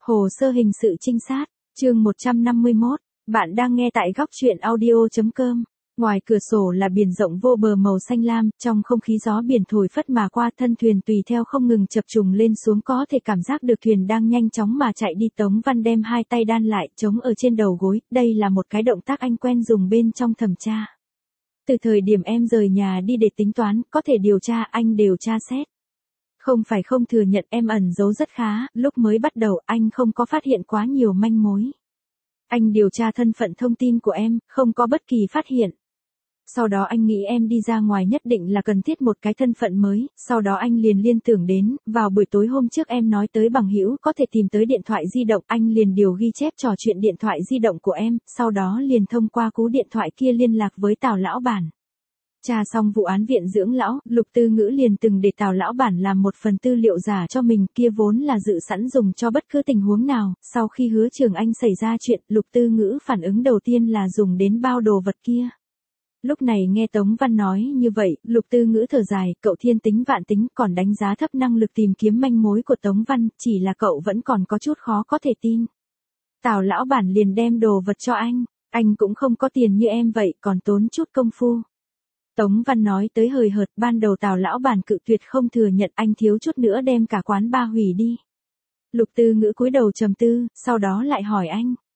Hồ sơ hình sự trinh sát, chương 151, bạn đang nghe tại góc truyện audio.com. Ngoài cửa sổ là biển rộng vô bờ màu xanh lam, trong không khí gió biển thổi phất mà qua, thân thuyền tùy theo không ngừng chập trùng lên xuống, có thể cảm giác được thuyền đang nhanh chóng mà chạy đi. Tống Văn đem hai tay đan lại, chống ở trên đầu gối, đây là một cái động tác anh quen dùng bên trong thẩm tra. Từ thời điểm em rời nhà đi để tính toán, có thể điều tra, anh đều tra xét. Không phải không thừa nhận, em ẩn giấu rất khá, lúc mới bắt đầu anh không có phát hiện quá nhiều manh mối. Anh điều tra thân phận thông tin của em, không có bất kỳ phát hiện. Sau đó anh nghĩ em đi ra ngoài nhất định là cần thiết một cái thân phận mới, sau đó anh liền liên tưởng đến, vào buổi tối hôm trước em nói tới bằng hữu có thể tìm tới điện thoại di động, anh liền điều ghi chép trò chuyện điện thoại di động của em, sau đó liền thông qua cú điện thoại kia liên lạc với Tào lão bản. Tra xong vụ án viện dưỡng lão, Lục Tư Ngữ liền từng để Tào lão bản làm một phần tư liệu giả cho mình, kia vốn là dự sẵn dùng cho bất cứ tình huống nào. Sau khi Hứa Trường Anh xảy ra chuyện, Lục Tư Ngữ phản ứng đầu tiên là dùng đến bao đồ vật kia. Lúc này nghe Tống Văn nói như vậy, Lục Tư Ngữ thở dài, cậu thiên tính vạn tính, còn đánh giá thấp năng lực tìm kiếm manh mối của Tống Văn, chỉ là cậu vẫn còn có chút khó có thể tin. Tào lão bản liền đem đồ vật cho anh cũng không có tiền như em vậy, còn tốn chút công phu. Tống Văn nói tới hời hợt, ban đầu Tào lão bản cự tuyệt không thừa nhận, anh thiếu chút nữa đem cả quán bar hủy đi. Lục Tư Ngữ cúi đầu trầm tư, sau đó lại hỏi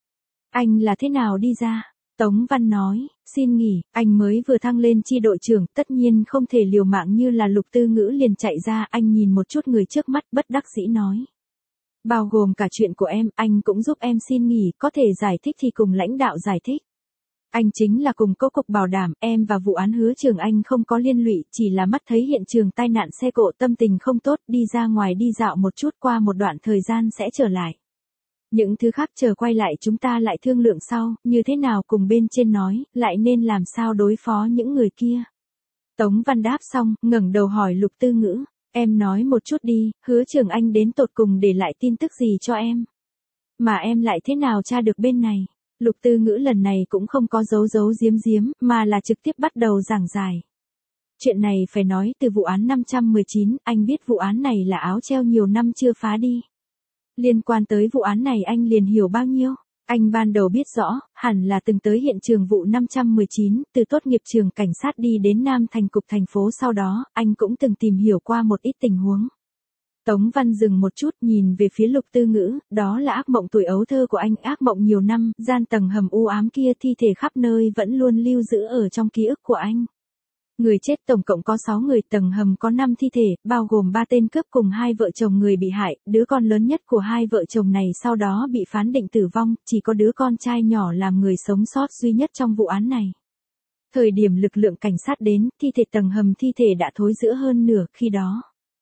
anh là thế nào đi ra? Tống Văn nói, xin nghỉ, anh mới vừa thăng lên chi đội trưởng, tất nhiên không thể liều mạng như là. Lục Tư Ngữ liền chạy ra, anh nhìn một chút người trước mắt, bất đắc dĩ nói. Bao gồm cả chuyện của em, anh cũng giúp em xin nghỉ, có thể giải thích thì cùng lãnh đạo giải thích. Anh chính là cùng cố cục bảo đảm, em và vụ án Hứa Trường Anh không có liên lụy, chỉ là mắt thấy hiện trường tai nạn xe cộ, tâm tình không tốt, đi ra ngoài đi dạo một chút, qua một đoạn thời gian sẽ trở lại. Những thứ khác chờ quay lại chúng ta lại thương lượng sau, như thế nào cùng bên trên nói, lại nên làm sao đối phó những người kia. Tống Văn đáp xong, ngẩng đầu hỏi Lục Tư Ngữ, em nói một chút đi, Hứa Trường Anh đến tột cùng để lại tin tức gì cho em? Mà em lại thế nào tra được bên này? Lục Tư Ngữ lần này cũng không có giấu giếm, mà là trực tiếp bắt đầu giảng giải. Chuyện này phải nói từ vụ án 519, anh biết vụ án này là áo treo nhiều năm chưa phá đi. Liên quan tới vụ án này anh liền hiểu bao nhiêu? Anh ban đầu biết rõ, hẳn là từng tới hiện trường vụ 519, từ tốt nghiệp trường cảnh sát đi đến Nam Thành cục thành phố, sau đó, anh cũng từng tìm hiểu qua một ít tình huống. Tống Văn dừng một chút, nhìn về phía Lục Tư Ngữ, đó là ác mộng tuổi ấu thơ của anh, ác mộng nhiều năm, gian tầng hầm u ám kia, thi thể khắp nơi vẫn luôn lưu giữ ở trong ký ức của anh. Người chết tổng cộng có 6 người, tầng hầm có 5 thi thể, bao gồm 3 tên cướp cùng 2 vợ chồng người bị hại, đứa con lớn nhất của 2 vợ chồng này sau đó bị phán định tử vong, chỉ có đứa con trai nhỏ làm người sống sót duy nhất trong vụ án này. Thời điểm lực lượng cảnh sát đến, thi thể tầng hầm thi thể đã thối rữa hơn nửa, khi đó.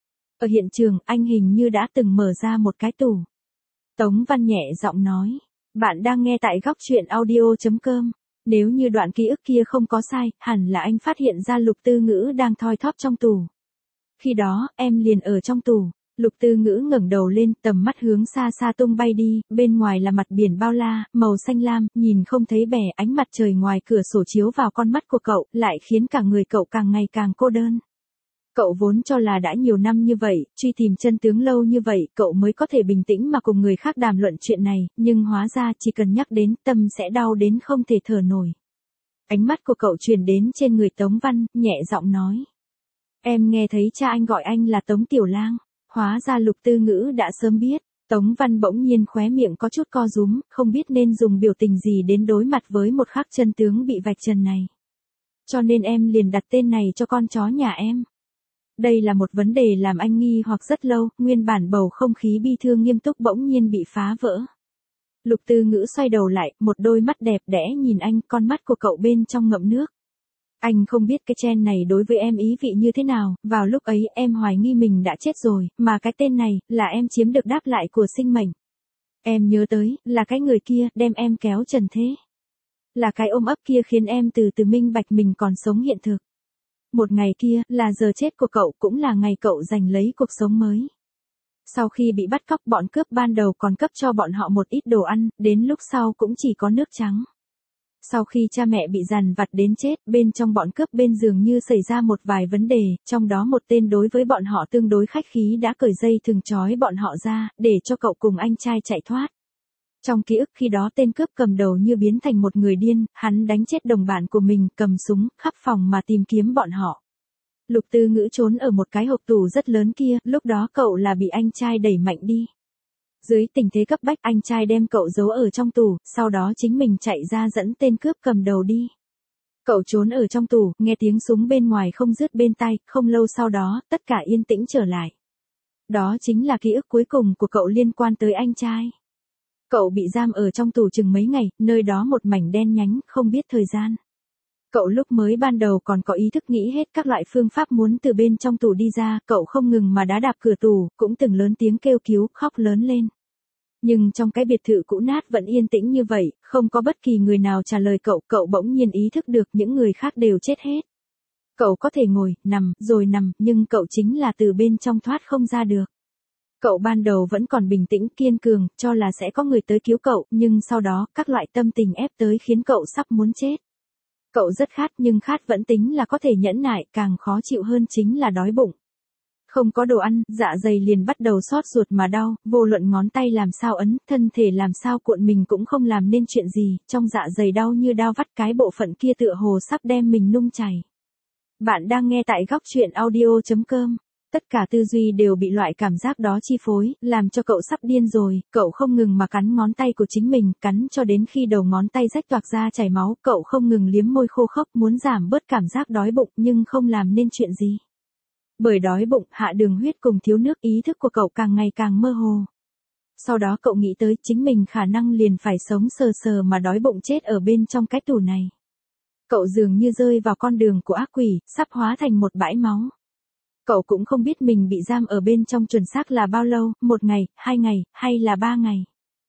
Ở hiện trường, anh hình như đã từng mở ra một cái tủ. Tống Văn nhẹ giọng nói, bạn đang nghe tại góc truyện audio.com. Nếu như đoạn ký ức kia không có sai, hẳn là anh phát hiện ra Lục Tư Ngữ đang thoi thóp trong tủ. Khi đó, em liền ở trong tủ. Lục Tư Ngữ ngẩng đầu lên, tầm mắt hướng xa xa tung bay đi, bên ngoài là mặt biển bao la, màu xanh lam, nhìn không thấy bè, ánh mặt trời ngoài cửa sổ chiếu vào con mắt của cậu, lại khiến cả người cậu càng ngày càng cô đơn. Cậu vốn cho là đã nhiều năm như vậy, truy tìm chân tướng lâu như vậy, cậu mới có thể bình tĩnh mà cùng người khác đàm luận chuyện này, nhưng hóa ra chỉ cần nhắc đến, tâm sẽ đau đến không thể thở nổi. Ánh mắt của cậu chuyển đến trên người Tống Văn, nhẹ giọng nói. Em nghe thấy cha anh gọi anh là Tống Tiểu Lang, hóa ra Lục Tư Ngữ đã sớm biết. Tống Văn bỗng nhiên khóe miệng có chút co rúm, không biết nên dùng biểu tình gì đến đối mặt với một khắc chân tướng bị vạch trần này. Cho nên em liền đặt tên này cho con chó nhà em. Đây là một vấn đề làm anh nghi hoặc rất lâu, nguyên bản bầu không khí bi thương nghiêm túc bỗng nhiên bị phá vỡ. Lục Tư Ngữ xoay đầu lại, một đôi mắt đẹp đẽ nhìn anh, con mắt của cậu bên trong ngậm nước. Anh không biết cái tên này đối với em ý vị như thế nào, vào lúc ấy em hoài nghi mình đã chết rồi, mà cái tên này, là em chiếm được đáp lại của sinh mệnh. Em nhớ tới, là cái người kia, đem em kéo trần thế. Là cái ôm ấp kia khiến em từ từ minh bạch mình còn sống hiện thực. Một ngày kia, là giờ chết của cậu, cũng là ngày cậu giành lấy cuộc sống mới. Sau khi bị bắt cóc, bọn cướp ban đầu còn cấp cho bọn họ một ít đồ ăn, đến lúc sau cũng chỉ có nước trắng. Sau khi cha mẹ bị dằn vặt đến chết, bên trong bọn cướp bên dường như xảy ra một vài vấn đề, trong đó một tên đối với bọn họ tương đối khách khí đã cởi dây thừng trói bọn họ ra, để cho cậu cùng anh trai chạy thoát. Trong ký ức khi đó tên cướp cầm đầu như biến thành một người điên, hắn đánh chết đồng bạn của mình, cầm súng, khắp phòng mà tìm kiếm bọn họ. Lục Tư Ngữ trốn ở một cái hộp tủ rất lớn kia, lúc đó cậu là bị anh trai đẩy mạnh đi. Dưới tình thế cấp bách, anh trai đem cậu giấu ở trong tủ, sau đó chính mình chạy ra dẫn tên cướp cầm đầu đi. Cậu trốn ở trong tủ, nghe tiếng súng bên ngoài không dứt bên tai, không lâu sau đó, tất cả yên tĩnh trở lại. Đó chính là ký ức cuối cùng của cậu liên quan tới anh trai. Cậu bị giam ở trong tủ chừng mấy ngày, nơi đó một mảnh đen nhánh, không biết thời gian. Cậu lúc mới ban đầu còn có ý thức nghĩ hết các loại phương pháp muốn từ bên trong tủ đi ra, cậu không ngừng mà đá đạp cửa tủ, cũng từng lớn tiếng kêu cứu, khóc lớn lên. Nhưng trong cái biệt thự cũ nát vẫn yên tĩnh như vậy, không có bất kỳ người nào trả lời cậu, cậu bỗng nhiên ý thức được những người khác đều chết hết. Cậu có thể ngồi, nằm, rồi nằm, nhưng cậu chính là từ bên trong thoát không ra được. Cậu ban đầu vẫn còn bình tĩnh kiên cường, cho là sẽ có người tới cứu cậu, nhưng sau đó, các loại tâm tình ép tới khiến cậu sắp muốn chết. Cậu rất khát nhưng khát vẫn tính là có thể nhẫn nại, càng khó chịu hơn chính là đói bụng. Không có đồ ăn, dạ dày liền bắt đầu xót ruột mà đau, vô luận ngón tay làm sao ấn, thân thể làm sao cuộn mình cũng không làm nên chuyện gì, trong dạ dày đau như đao vắt, cái bộ phận kia tựa hồ sắp đem mình nung chảy. Bạn đang nghe tại góc truyện audio.com. Tất cả tư duy đều bị loại cảm giác đó chi phối, làm cho cậu sắp điên rồi, cậu không ngừng mà cắn ngón tay của chính mình, cắn cho đến khi đầu ngón tay rách toạc ra chảy máu, cậu không ngừng liếm môi khô khốc muốn giảm bớt cảm giác đói bụng nhưng không làm nên chuyện gì. Bởi đói bụng, hạ đường huyết cùng thiếu nước, ý thức của cậu càng ngày càng mơ hồ. Sau đó cậu nghĩ tới chính mình khả năng liền phải sống sờ sờ mà đói bụng chết ở bên trong cái tủ này. Cậu dường như rơi vào con đường của ác quỷ, sắp hóa thành một bãi máu. Cậu cũng không biết mình bị giam ở bên trong chuẩn xác là bao lâu, 1 ngày, 2 ngày, hay là 3 ngày.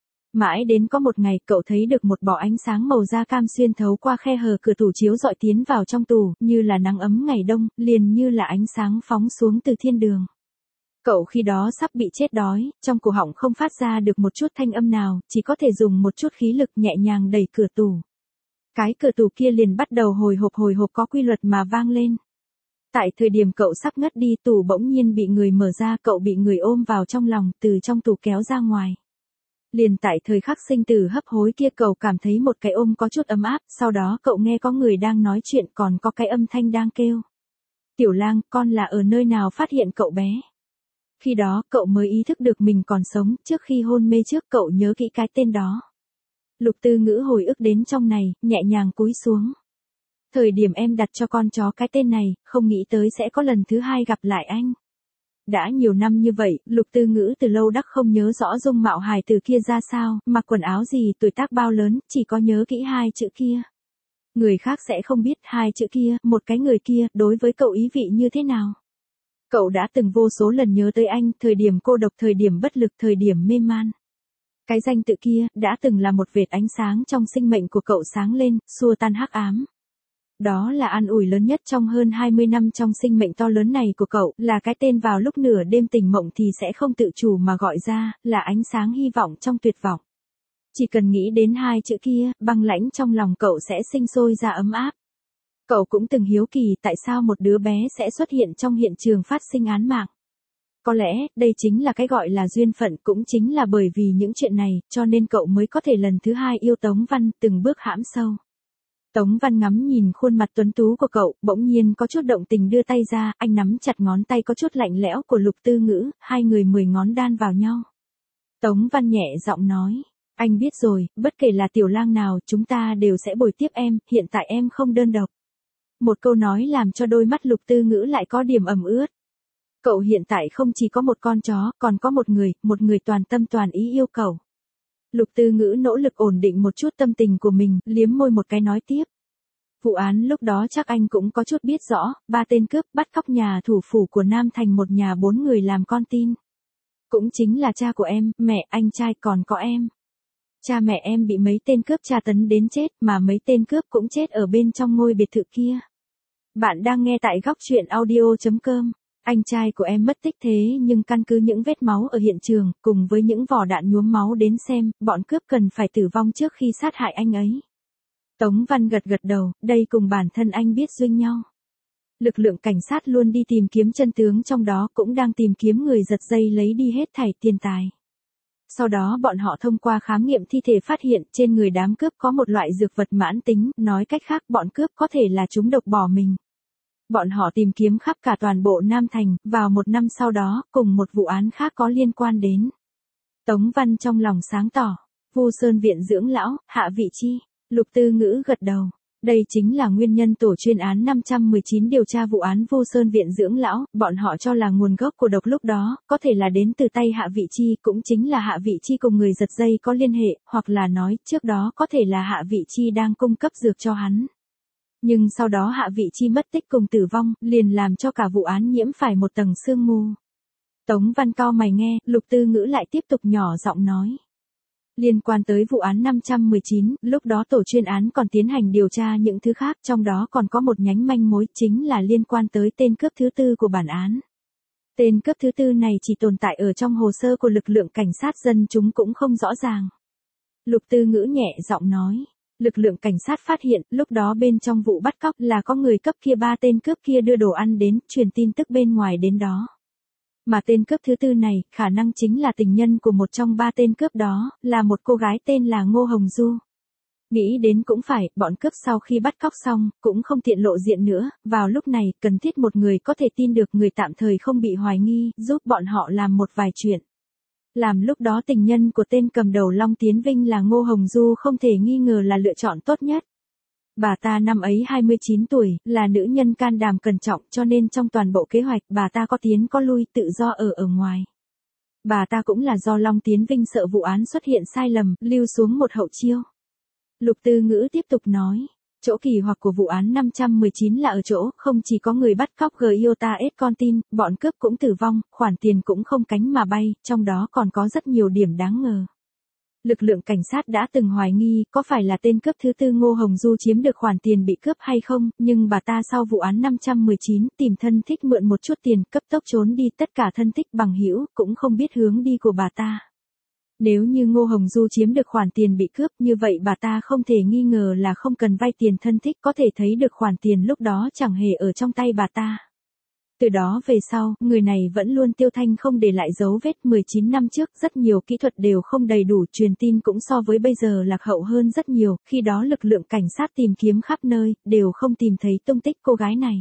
Mãi đến có một ngày cậu thấy được một bó ánh sáng màu da cam xuyên thấu qua khe hở cửa tủ chiếu rọi tiến vào trong tủ, như là nắng ấm ngày đông, liền như là ánh sáng phóng xuống từ thiên đường. Cậu khi đó sắp bị chết đói, trong cổ họng không phát ra được một chút thanh âm nào, chỉ có thể dùng một chút khí lực nhẹ nhàng đẩy cửa tủ. Cái cửa tủ kia liền bắt đầu hồi hộp có quy luật mà vang lên. Tại thời điểm cậu sắp ngất đi, tủ bỗng nhiên bị người mở ra, cậu bị người ôm vào trong lòng, từ trong tủ kéo ra ngoài. Liền tại thời khắc sinh tử hấp hối kia, cậu cảm thấy một cái ôm có chút ấm áp, sau đó cậu nghe có người đang nói chuyện, còn có cái âm thanh đang kêu. Tiểu Lang, con là ở nơi nào phát hiện cậu bé? Khi đó, cậu mới ý thức được mình còn sống, trước khi hôn mê trước cậu nhớ kỹ cái tên đó. Lục Tư Ngữ hồi ức đến trong này, nhẹ nhàng cúi xuống. Thời điểm em đặt cho con chó cái tên này, không nghĩ tới sẽ có lần thứ hai gặp lại anh. Đã nhiều năm như vậy, Lục Tư Ngữ từ lâu đắc không nhớ rõ dung mạo hài tử kia ra sao, mặc quần áo gì, tuổi tác bao lớn, chỉ có nhớ kỹ 2 chữ kia. Người khác sẽ không biết 2 chữ kia, một cái người kia, đối với cậu ý vị như thế nào. Cậu đã từng vô số lần nhớ tới anh, thời điểm cô độc, thời điểm bất lực, thời điểm mê man. Cái danh tự kia, đã từng là một vệt ánh sáng trong sinh mệnh của cậu sáng lên, xua tan hắc ám. Đó là an ủi lớn nhất trong hơn 20 năm trong sinh mệnh to lớn này của cậu, là cái tên vào lúc nửa đêm tỉnh mộng thì sẽ không tự chủ mà gọi ra, là ánh sáng hy vọng trong tuyệt vọng. Chỉ cần nghĩ đến 2 chữ kia, băng lãnh trong lòng cậu sẽ sinh sôi ra ấm áp. Cậu cũng từng hiếu kỳ tại sao một đứa bé sẽ xuất hiện trong hiện trường phát sinh án mạng. Có lẽ, đây chính là cái gọi là duyên phận, cũng chính là bởi vì những chuyện này, cho nên cậu mới có thể lần thứ 2 yêu Tống Văn, từng bước hãm sâu. Tống Văn ngắm nhìn khuôn mặt tuấn tú của cậu, bỗng nhiên có chút động tình đưa tay ra, anh nắm chặt ngón tay có chút lạnh lẽo của Lục Tư Ngữ, hai người 10 ngón đan vào nhau. Tống Văn nhẹ giọng nói, anh biết rồi, bất kể là Tiểu Lang nào, chúng ta đều sẽ bồi tiếp em, hiện tại em không đơn độc. Một câu nói làm cho đôi mắt Lục Tư Ngữ lại có điểm ẩm ướt. Cậu hiện tại không chỉ có một con chó, còn có một người toàn tâm toàn ý yêu cậu. Lục Tư Ngữ nỗ lực ổn định một chút tâm tình của mình, liếm môi một cái nói tiếp. Vụ án lúc đó chắc anh cũng có chút biết rõ, 3 tên cướp bắt cóc nhà thủ phủ của Nam Thành, một nhà 4 người làm con tin. Cũng chính là cha của em, mẹ, anh trai, còn có em. Cha mẹ em bị mấy tên cướp tra tấn đến chết, mà mấy tên cướp cũng chết ở bên trong ngôi biệt thự kia. Bạn đang nghe tại góc truyện audio.com. Anh trai của em mất tích, thế nhưng căn cứ những vết máu ở hiện trường, cùng với những vỏ đạn nhuốm máu đến xem, bọn cướp cần phải tử vong trước khi sát hại anh ấy. Tống Văn gật gật đầu, đây cùng bản thân anh biết duyên nhau. Lực lượng cảnh sát luôn đi tìm kiếm chân tướng, trong đó cũng đang tìm kiếm người giật dây lấy đi hết thảy tiền tài. Sau đó bọn họ thông qua khám nghiệm thi thể phát hiện trên người đám cướp có một loại dược vật mãn tính, nói cách khác bọn cướp có thể là trúng độc bỏ mình. Bọn họ tìm kiếm khắp cả toàn bộ Nam Thành, vào một năm sau đó, cùng một vụ án khác có liên quan đến. Tống Văn trong lòng sáng tỏ, Vu Sơn viện dưỡng lão, Hạ Vị Chi, Lục Tư Ngữ gật đầu. Đây chính là nguyên nhân tổ chuyên án 519 điều tra vụ án Vu Sơn viện dưỡng lão, bọn họ cho là nguồn gốc của độc lúc đó, có thể là đến từ tay Hạ Vị Chi, cũng chính là Hạ Vị Chi cùng người giật dây có liên hệ, hoặc là nói, trước đó có thể là Hạ Vị Chi đang cung cấp dược cho hắn. Nhưng sau đó Hạ Vị Chi mất tích cùng tử vong, liền làm cho cả vụ án nhiễm phải một tầng sương mù. Tống Văn cau mày nghe, Lục Tư Ngữ lại tiếp tục nhỏ giọng nói. Liên quan tới vụ án 519, lúc đó tổ chuyên án còn tiến hành điều tra những thứ khác, trong đó còn có một nhánh manh mối, chính là liên quan tới tên cướp thứ tư của bản án. Tên cướp thứ tư này chỉ tồn tại ở trong hồ sơ của lực lượng cảnh sát, dân chúng cũng không rõ ràng. Lục Tư Ngữ nhẹ giọng nói. Lực lượng cảnh sát phát hiện, lúc đó bên trong vụ bắt cóc là có người cấp kia, 3 tên cướp kia đưa đồ ăn đến, truyền tin tức bên ngoài đến đó. Mà tên cướp thứ tư này, khả năng chính là tình nhân của một trong 3 tên cướp đó, là một cô gái tên là Ngô Hồng Du. Nghĩ đến cũng phải, bọn cướp sau khi bắt cóc xong, cũng không tiện lộ diện nữa, vào lúc này, cần thiết một người có thể tin được, người tạm thời không bị hoài nghi, giúp bọn họ làm một vài chuyện. Làm lúc đó tình nhân của tên cầm đầu Long Tiến Vinh là Ngô Hồng Du không thể nghi ngờ là lựa chọn tốt nhất. Bà ta năm ấy 29 tuổi, là nữ nhân can đảm cẩn trọng, cho nên trong toàn bộ kế hoạch bà ta có tiến có lui, tự do ở ngoài. Bà ta cũng là do Long Tiến Vinh sợ vụ án xuất hiện sai lầm, lưu xuống một hậu chiêu. Lục Tư Ngữ tiếp tục nói. Chỗ kỳ hoặc của vụ án 519 là ở chỗ, không chỉ có người bắt cóc Giota S con tin, bọn cướp cũng tử vong, khoản tiền cũng không cánh mà bay, trong đó còn có rất nhiều điểm đáng ngờ. Lực lượng cảnh sát đã từng hoài nghi có phải là tên cướp thứ tư Ngô Hồng Du chiếm được khoản tiền bị cướp hay không, nhưng bà ta sau vụ án 519 tìm thân thích mượn một chút tiền, cấp tốc trốn đi, tất cả thân thích bằng hữu cũng không biết hướng đi của bà ta. Nếu như Ngô Hồng Du chiếm được khoản tiền bị cướp, như vậy bà ta không thể nghi ngờ là không cần vay tiền thân thích, có thể thấy được khoản tiền lúc đó chẳng hề ở trong tay bà ta. Từ đó về sau, người này vẫn luôn tiêu thanh không để lại dấu vết. 19 năm trước, rất nhiều kỹ thuật đều không đầy đủ, truyền tin cũng so với bây giờ lạc hậu hơn rất nhiều, khi đó lực lượng cảnh sát tìm kiếm khắp nơi, đều không tìm thấy tung tích cô gái này.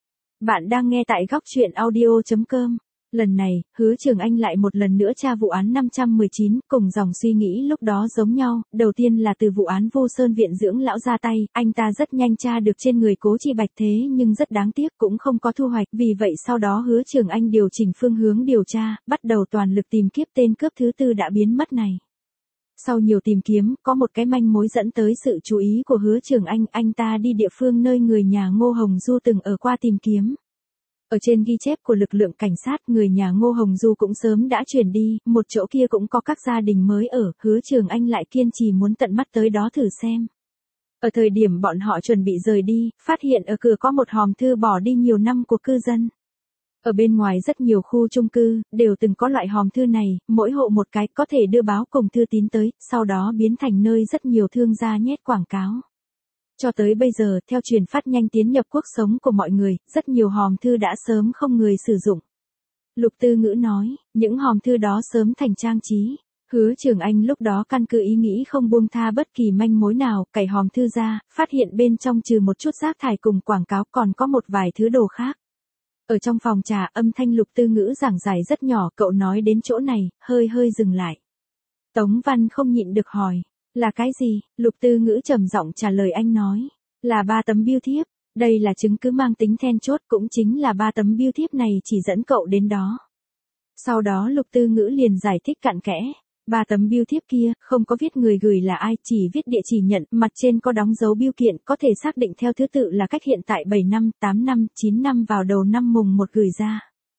Bạn đang nghe tại góc truyện audio.com. Lần này, Hứa Trường Anh lại một lần nữa tra vụ án 519, cùng dòng suy nghĩ lúc đó giống nhau, đầu tiên là từ vụ án Vu Sơn viện dưỡng lão ra tay, anh ta rất nhanh tra được trên người Cố Chi Bạch, thế nhưng rất đáng tiếc cũng không có thu hoạch, vì vậy sau đó Hứa Trường Anh điều chỉnh phương hướng điều tra, bắt đầu toàn lực tìm kiếm tên cướp thứ tư đã biến mất này. Sau nhiều tìm kiếm, có một cái manh mối dẫn tới sự chú ý của Hứa Trường anh ta đi địa phương nơi người nhà Ngô Hồng Du từng ở qua tìm kiếm. Ở trên ghi chép của lực lượng cảnh sát, người nhà Ngô Hồng Du cũng sớm đã chuyển đi, một chỗ kia cũng có các gia đình mới ở, Hứa Trường Anh lại kiên trì muốn tận mắt tới đó thử xem. Ở thời điểm bọn họ chuẩn bị rời đi, phát hiện ở cửa có một hòm thư bỏ đi nhiều năm của cư dân. Ở bên ngoài rất nhiều khu chung cư, đều từng có loại hòm thư này, mỗi hộ một cái, có thể đưa báo cùng thư tín tới, sau đó biến thành nơi rất nhiều thương gia nhét quảng cáo. Cho tới bây giờ, theo truyền phát nhanh tiến nhập cuộc sống của mọi người, rất nhiều hòm thư đã sớm không người sử dụng. Lục Tư Ngữ nói, những hòm thư đó sớm thành trang trí. Hứa Trường Anh lúc đó căn cứ ý nghĩ không buông tha bất kỳ manh mối nào, cày hòm thư ra, phát hiện bên trong trừ một chút rác thải cùng quảng cáo còn có một vài thứ đồ khác. Ở trong phòng trà, âm thanh Lục Tư Ngữ giảng giải rất nhỏ, cậu nói đến chỗ này, hơi dừng lại. Tống Văn không nhịn được hỏi. Là cái gì? Lục Tư Ngữ trầm giọng trả lời, anh nói. Là 3 tấm bưu thiếp. Đây là chứng cứ mang tính then chốt, cũng chính là 3 tấm bưu thiếp này chỉ dẫn cậu đến đó. Sau đó Lục Tư Ngữ liền giải thích cặn kẽ. 3 tấm bưu thiếp kia, không có viết người gửi là ai, chỉ viết địa chỉ nhận, mặt trên có đóng dấu bưu kiện, có thể xác định theo thứ tự là cách hiện tại 7 năm, 8 năm, 9 năm vào đầu năm mùng 1 gửi ra.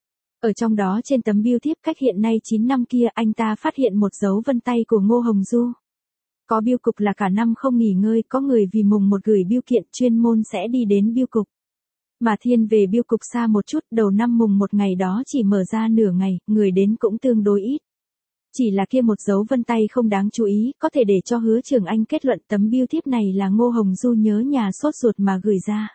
Ở trong đó trên tấm bưu thiếp cách hiện nay 9 năm kia, anh ta phát hiện một dấu vân tay của Ngô Hồng Du. Có bưu cục là cả năm không nghỉ ngơi, có người vì mùng 1 gửi bưu kiện chuyên môn sẽ đi đến bưu cục. Mà thiên về bưu cục xa một chút, đầu năm mùng 1 ngày đó chỉ mở ra nửa ngày, người đến cũng tương đối ít. Chỉ là kia một dấu vân tay không đáng chú ý, có thể để cho Hứa Trường Anh kết luận tấm bưu thiếp này là Ngô Hồng Du nhớ nhà sốt ruột mà gửi ra.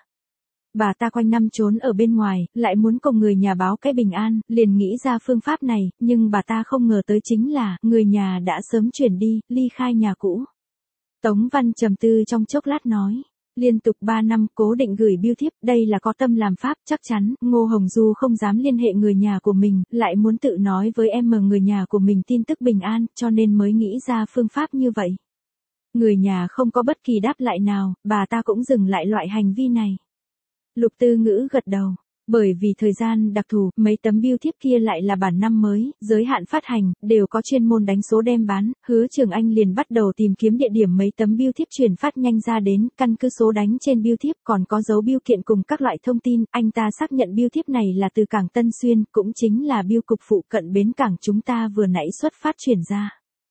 Bà ta quanh năm trốn ở bên ngoài, lại muốn cùng người nhà báo cái bình an, liền nghĩ ra phương pháp này, nhưng bà ta không ngờ tới chính là, người nhà đã sớm chuyển đi, ly khai nhà cũ. Tống Văn trầm tư trong chốc lát nói. Liên tục 3 năm cố định gửi bưu thiếp, đây là có tâm làm pháp, chắc chắn, Ngô Hồng Du không dám liên hệ người nhà của mình, lại muốn tự nói với em người nhà của mình tin tức bình an, cho nên mới nghĩ ra phương pháp như vậy. Người nhà không có bất kỳ đáp lại nào, bà ta cũng dừng lại loại hành vi này. Lục Tư Ngữ gật đầu. Bởi vì thời gian đặc thù, mấy tấm bưu thiếp kia lại là bản năm mới, giới hạn phát hành, đều có chuyên môn đánh số đem bán, Hứa Trường Anh liền bắt đầu tìm kiếm địa điểm mấy tấm bưu thiếp chuyển phát nhanh ra đến, căn cứ số đánh trên bưu thiếp còn có dấu bưu kiện cùng các loại thông tin, anh ta xác nhận bưu thiếp này là từ cảng Tân Xuyên, cũng chính là bưu cục phụ cận bến cảng chúng ta vừa nãy xuất phát chuyển ra.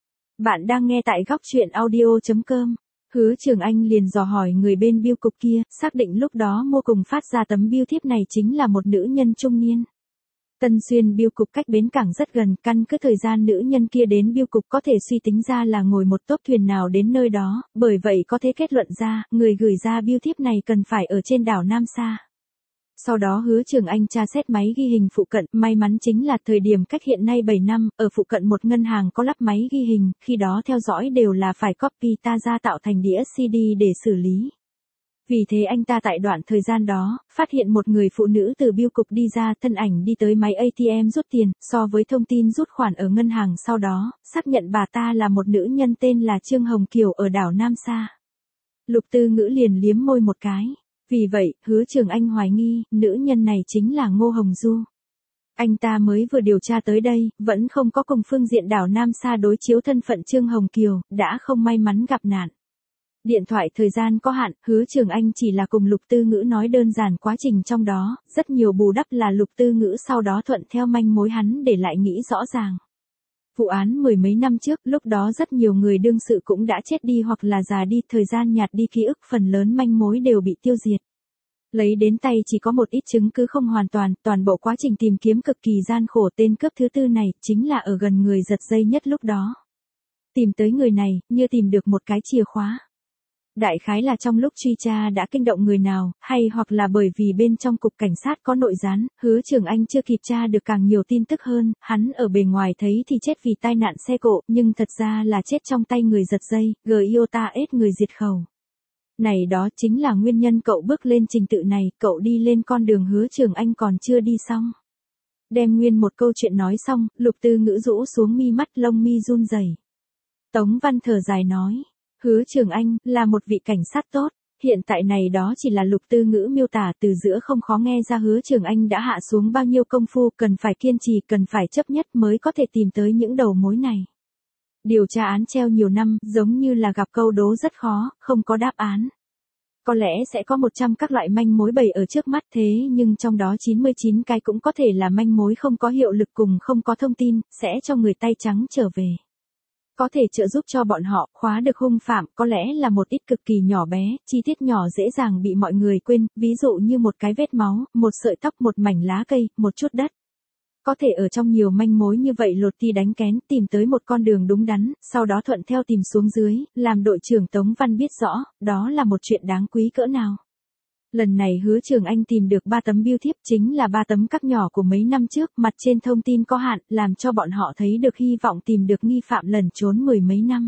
Bạn đang nghe tại góc truyện audio.com. Hứa Trường Anh liền dò hỏi người bên bưu cục kia, xác định lúc đó mua cùng phát ra tấm bưu thiếp này chính là một nữ nhân trung niên. Tân Xuyên bưu cục cách bến cảng rất gần, căn cứ thời gian nữ nhân kia đến bưu cục có thể suy tính ra là ngồi một tốp thuyền nào đến nơi đó, bởi vậy có thể kết luận ra, người gửi ra bưu thiếp này cần phải ở trên đảo Nam Sa. Sau đó Hứa Trường Anh tra xét máy ghi hình phụ cận, may mắn chính là thời điểm cách hiện nay 7 năm, ở phụ cận một ngân hàng có lắp máy ghi hình, khi đó theo dõi đều là phải copy ta ra tạo thành đĩa CD để xử lý. Vì thế anh ta tại đoạn thời gian đó, phát hiện một người phụ nữ từ bưu cục đi ra, thân ảnh đi tới máy ATM rút tiền, so với thông tin rút khoản ở ngân hàng sau đó, xác nhận bà ta là một nữ nhân tên là Trương Hồng Kiều ở đảo Nam Sa. Lục Tư Ngữ liền liếm môi một cái. Vì vậy, Hứa Trường Anh hoài nghi, nữ nhân này chính là Ngô Hồng Du. Anh ta mới vừa điều tra tới đây, vẫn không có cùng phương diện đảo Nam Sa đối chiếu thân phận Trương Hồng Kiều, đã không may mắn gặp nạn. Điện thoại thời gian có hạn, Hứa Trường Anh chỉ là cùng Lục Tư Ngữ nói đơn giản quá trình trong đó, rất nhiều bù đắp là Lục Tư Ngữ sau đó thuận theo manh mối hắn để lại nghĩ rõ ràng. Vụ án mười mấy năm trước, lúc đó rất nhiều người đương sự cũng đã chết đi hoặc là già đi, thời gian nhạt đi ký ức, phần lớn manh mối đều bị tiêu diệt. Lấy đến tay chỉ có một ít chứng cứ không hoàn toàn, toàn bộ quá trình tìm kiếm cực kỳ gian khổ, tên cướp thứ tư này, chính là ở gần người giật dây nhất lúc đó. Tìm tới người này, như tìm được một cái chìa khóa. Đại khái là trong lúc truy tra đã kinh động người nào, hay hoặc là bởi vì bên trong cục cảnh sát có nội gián, Hứa Trường Anh chưa kịp tra được càng nhiều tin tức hơn, hắn ở bề ngoài thấy thì chết vì tai nạn xe cộ, nhưng thật ra là chết trong tay người giật dây, GIOTA-S người diệt khẩu. Này đó chính là nguyên nhân cậu bước lên trình tự này, cậu đi lên con đường Hứa Trường Anh còn chưa đi xong. Đem nguyên một câu chuyện nói xong, Lục Tư Ngữ rũ xuống mi mắt, lông mi run rẩy. Tống Văn thở dài nói. Hứa Trường Anh, là một vị cảnh sát tốt, hiện tại này đó chỉ là Lục Tư Ngữ miêu tả, từ giữa không khó nghe ra Hứa Trường Anh đã hạ xuống bao nhiêu công phu, cần phải kiên trì, cần phải chấp nhất mới có thể tìm tới những đầu mối này. Điều tra án treo nhiều năm, giống như là gặp câu đố rất khó, không có đáp án. Có lẽ sẽ có 100 các loại manh mối bày ở trước mắt, thế nhưng trong đó 99 cái cũng có thể là manh mối không có hiệu lực cùng không có thông tin, sẽ cho người tay trắng trở về. Có thể trợ giúp cho bọn họ khóa được hung phạm, có lẽ là một ít cực kỳ nhỏ bé, chi tiết nhỏ dễ dàng bị mọi người quên, ví dụ như một cái vết máu, một sợi tóc, một mảnh lá cây, một chút đất. Có thể ở trong nhiều manh mối như vậy lột ti đánh kén, tìm tới một con đường đúng đắn, sau đó thuận theo tìm xuống dưới, làm đội trưởng Tống Văn biết rõ, đó là một chuyện đáng quý cỡ nào. Lần này Hứa Trường Anh tìm được 3 tấm bưu thiếp, chính là 3 tấm các nhỏ của mấy năm trước, mặt trên thông tin có hạn, làm cho bọn họ thấy được hy vọng tìm được nghi phạm lẩn trốn mười mấy năm.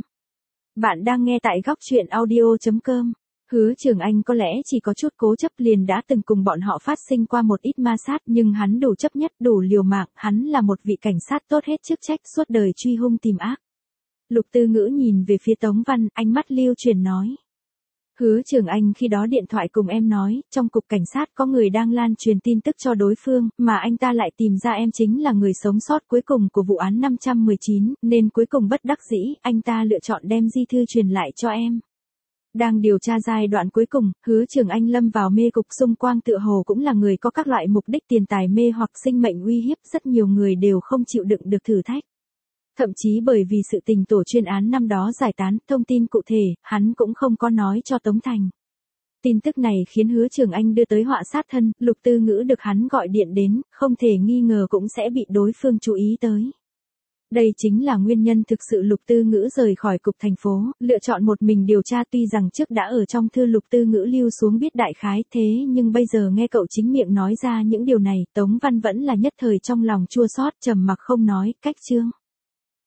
Bạn đang nghe tại góc truyện audio.com. Hứa Trường Anh có lẽ chỉ có chút cố chấp, liền đã từng cùng bọn họ phát sinh qua một ít ma sát, nhưng hắn đủ chấp nhất, đủ liều mạng, hắn là một vị cảnh sát tốt hết chức trách, suốt đời truy hung tìm ác. Lục Tư Ngữ nhìn về phía Tống Văn, ánh mắt lưu truyền nói. Hứa Trường Anh khi đó điện thoại cùng em nói, trong cục cảnh sát có người đang lan truyền tin tức cho đối phương, mà anh ta lại tìm ra em chính là người sống sót cuối cùng của vụ án 519, nên cuối cùng bất đắc dĩ, anh ta lựa chọn đem di thư truyền lại cho em. Đang điều tra giai đoạn cuối cùng, Hứa Trường Anh lâm vào mê cục, xung quanh tựa hồ cũng là người có các loại mục đích tiền tài mê hoặc sinh mệnh uy hiếp, rất nhiều người đều không chịu đựng được thử thách. Thậm chí bởi vì sự tình tổ chuyên án năm đó giải tán, thông tin cụ thể, hắn cũng không có nói cho Tống Thành. Tin tức này khiến Hứa Trường Anh đưa tới họa sát thân, Lục Tư Ngữ được hắn gọi điện đến, không thể nghi ngờ cũng sẽ bị đối phương chú ý tới. Đây chính là nguyên nhân thực sự Lục Tư Ngữ rời khỏi cục thành phố, lựa chọn một mình điều tra tuy rằng trước đã ở trong thư Lục Tư Ngữ lưu xuống biết đại khái thế nhưng bây giờ nghe cậu chính miệng nói ra những điều này, Tống Văn vẫn là nhất thời trong lòng chua xót trầm mặc không nói, cách Trương